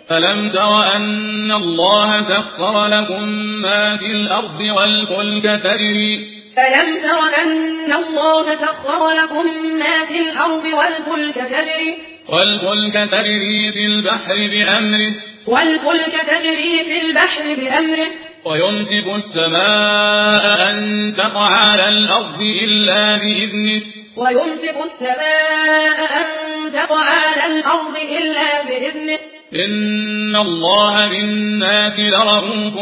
ألم تر أن الله سخر لكم ما في الأرض والفلك تجري ألم تر أن الله سخر لكم ما في الأرض والفلك تجري في البحر بأمره ويمسك السماء أن تقع على الأرض إلا بإذنه إن الله بالناس لرءوف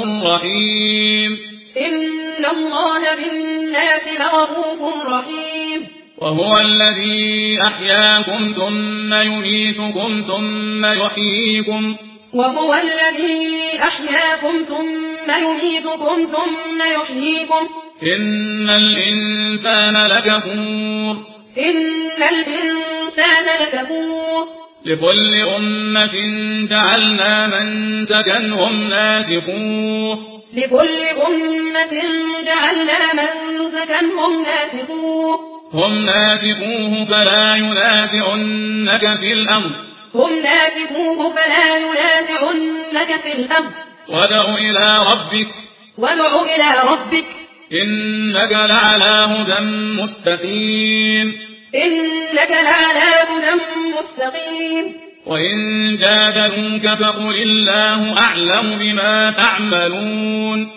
رحيم وهو الذي أحياكم ثم يميتكم ثم يحييكم إن الإنسان لكفور لكل أمة جعلنا منسكا هم ناسكوه فلا ينازعنك في الأمر وادع إلى ربك إنك لعلى هدى مستقيم وإن جادلوك فقل الله أعلم بما تعملون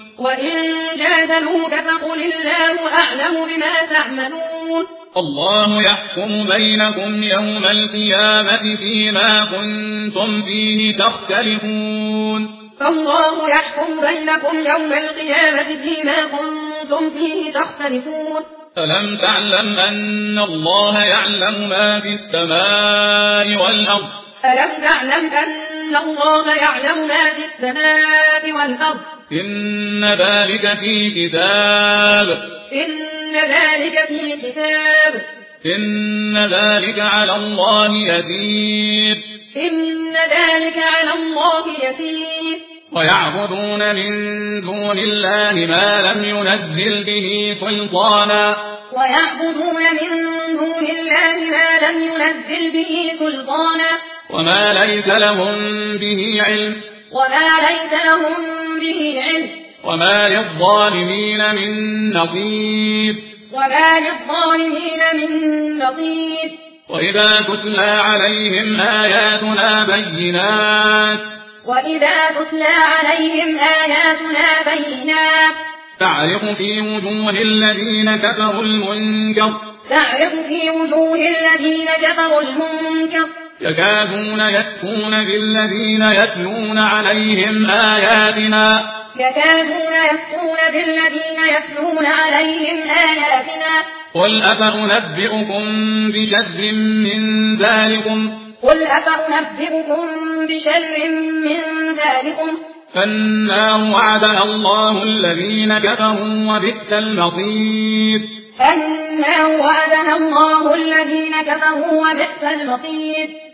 الله يحكم بينكم يوم القيامة فيما كنتم فيه تختلفون ألم تعلم أن الله يعلم ما في السماء والأرض إن ذلك في كتاب إن ذلك على الله يسير ويعبدون من دون الله ما لم ينزل به سلطانا وما ليس لهم به علم وما للظالمين من نصير وإذا تتلى عليهم آياتنا بينات تعرف في وجوه الذين كفروا المنكر يكادون يسكون بالذين يتلون عليهم آياتنا قل أفأنبئكم بشر من ذلكم فالنار وعدها الله الذين كفروا وبئس المصير